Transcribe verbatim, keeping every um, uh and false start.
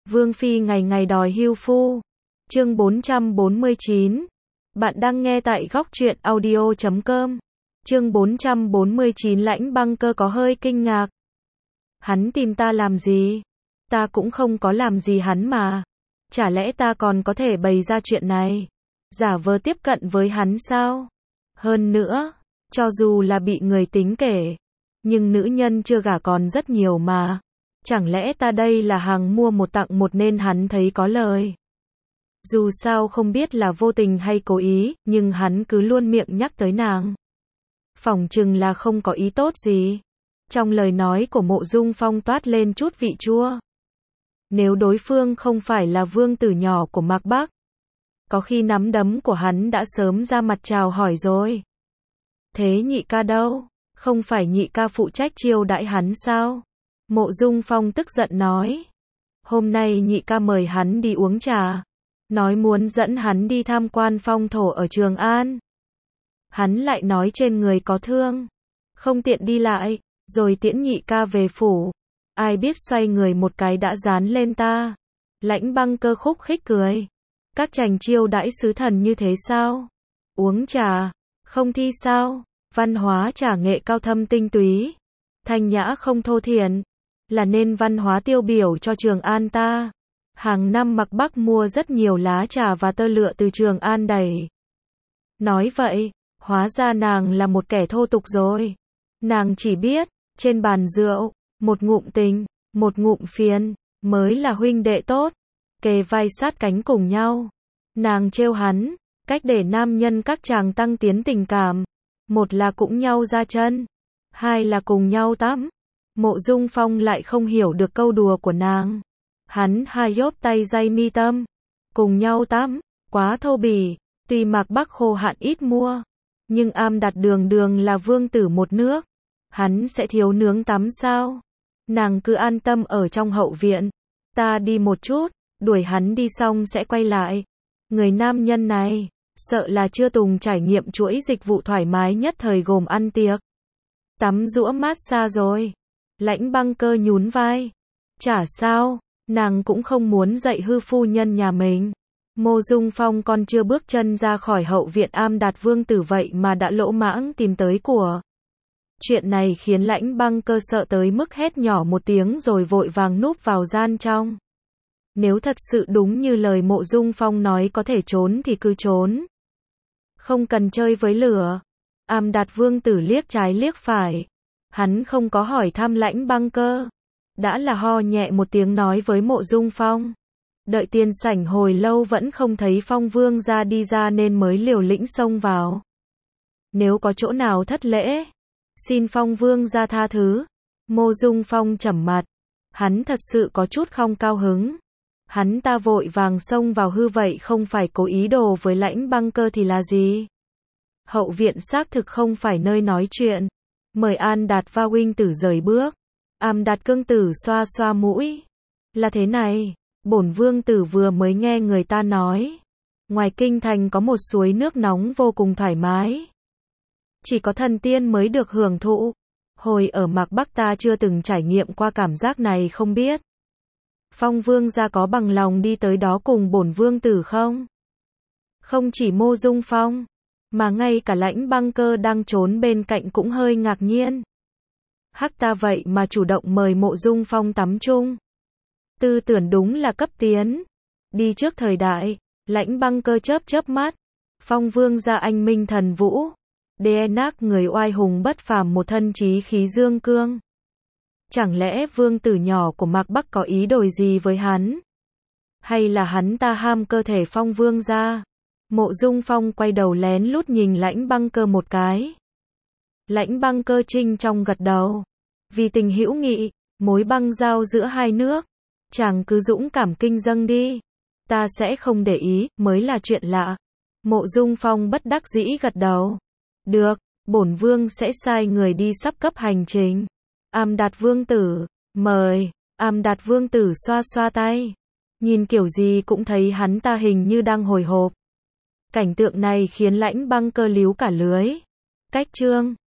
Vương Phi ngày ngày đòi hưu phu. Chương bốn trăm bốn mươi chín. Bạn đang nghe tại góc truyện audio chấm com. Chương bốn trăm bốn mươi chín. Lãnh Băng Cơ có hơi kinh ngạc. Hắn tìm ta làm gì? Ta cũng không có làm gì hắn mà. Chả lẽ ta còn có thể bày ra chuyện này? Giả vờ tiếp cận với hắn sao? Hơn nữa, cho dù là bị người tính kể, nhưng nữ nhân chưa gả còn rất nhiều mà. Chẳng lẽ ta đây là hàng mua một tặng một nên hắn thấy có lời? Dù sao không biết là vô tình hay cố ý, nhưng hắn cứ luôn miệng nhắc tới nàng. Phỏng chừng là không có ý tốt gì. Trong lời nói của Mộ Dung Phong toát lên chút vị chua. Nếu đối phương không phải là vương tử nhỏ của Mạc Bắc, có khi nắm đấm của hắn đã sớm ra mặt chào hỏi rồi. Thế nhị ca đâu? Không phải nhị ca phụ trách chiêu đãi hắn sao? Mộ Dung Phong tức giận nói. Hôm nay nhị ca mời hắn đi uống trà. Nói muốn dẫn hắn đi tham quan phong thổ ở Trường An. Hắn lại nói trên người có thương, không tiện đi lại, rồi tiễn nhị ca về phủ. Ai biết xoay người một cái đã dán lên ta. Lãnh Băng Cơ khúc khích cười. Các chàng chiêu đãi sứ thần như thế sao? Uống trà, không thi sao? Văn hóa trà nghệ cao thâm tinh túy, thanh nhã không thô thiển, là nên văn hóa tiêu biểu cho Trường An ta. Hàng năm Mạc Bắc mua rất nhiều lá trà và tơ lụa từ Trường An đẩy. Nói vậy, hóa ra nàng là một kẻ thô tục rồi. Nàng chỉ biết, trên bàn rượu, một ngụm tình, một ngụm phiền, mới là huynh đệ tốt, kề vai sát cánh cùng nhau. Nàng trêu hắn, cách để nam nhân các chàng tăng tiến tình cảm. Một là cũng nhau ra chân, hai là cùng nhau tắm. Mộ Dung Phong lại không hiểu được câu đùa của nàng. Hắn hai nhốt tay day mi tâm, cùng nhau tắm, quá thô bỉ. Tuy Mạc Bắc khô hạn ít mua, nhưng Am Đạt đường đường là vương tử một nước, hắn sẽ thiếu nướng tắm sao? Nàng cứ an tâm ở trong hậu viện, ta đi một chút, đuổi hắn đi xong sẽ quay lại. Người nam nhân này, sợ là chưa từng trải nghiệm chuỗi dịch vụ thoải mái nhất thời gồm ăn tiệc, tắm giũa massage rồi. Lãnh Băng Cơ nhún vai. Chả sao, nàng cũng không muốn dạy hư phu nhân nhà mình. Mộ Dung Phong còn chưa bước chân ra khỏi hậu viện Am Đạt vương tử vậy mà đã lỗ mãng tìm tới của. Chuyện này khiến Lãnh Băng Cơ sợ tới mức hét nhỏ một tiếng rồi vội vàng núp vào gian trong. Nếu thật sự đúng như lời Mộ Dung Phong nói có thể trốn thì cứ trốn. Không cần chơi với lửa. Am Đạt vương tử liếc trái liếc phải. Hắn không có hỏi thăm Lãnh Băng Cơ. Đã là ho nhẹ một tiếng nói với Mộ Dung Phong. Đợi tiền sảnh hồi lâu vẫn không thấy Phong vương ra đi ra nên mới liều lĩnh xông vào. Nếu có chỗ nào thất lễ, xin Phong vương ra tha thứ. Mộ Dung Phong trầm mặt. Hắn thật sự có chút không cao hứng. Hắn ta vội vàng xông vào hư vậy không phải cố ý đồ với Lãnh Băng Cơ thì là gì? Hậu viện xác thực không phải nơi nói chuyện. Mời An Đạt và huynh tử rời bước. Am Đạt cương tử xoa xoa mũi. Là thế này, bổn vương tử vừa mới nghe người ta nói, ngoài kinh thành có một suối nước nóng vô cùng thoải mái. Chỉ có thần tiên mới được hưởng thụ. Hồi ở Mạc Bắc ta chưa từng trải nghiệm qua cảm giác này không biết. Phong vương gia có bằng lòng đi tới đó cùng bổn vương tử không? Không chỉ Mộ Dung Phong, mà ngay cả Lãnh Băng Cơ đang trốn bên cạnh cũng hơi ngạc nhiên. Hắc ta vậy mà chủ động mời Mộ Dung Phong tắm chung. Tư tưởng đúng là cấp tiến. Đi trước thời đại. Lãnh Băng Cơ chớp chớp mắt. Phong vương gia anh minh thần vũ. đê en a người oai hùng bất phàm một thân chí khí dương cương. Chẳng lẽ vương tử nhỏ của Mạc Bắc có ý đồ gì với hắn? Hay là hắn ta ham cơ thể Phong vương gia? Mộ Dung Phong quay đầu lén lút nhìn Lãnh Băng Cơ một cái. Lãnh Băng Cơ trinh trong gật đầu. Vì tình hữu nghị, mối băng giao giữa hai nước, chàng cứ dũng cảm kinh dâng đi. Ta sẽ không để ý, mới là chuyện lạ. Mộ Dung Phong bất đắc dĩ gật đầu. Được, bổn vương sẽ sai người đi sắp cấp hành trình. Am Đạt vương tử, mời. Am Đạt vương tử xoa xoa tay. Nhìn kiểu gì cũng thấy hắn ta hình như đang hồi hộp. Cảnh tượng này khiến Lãnh Băng Cơ líu cả lưới. Cách chương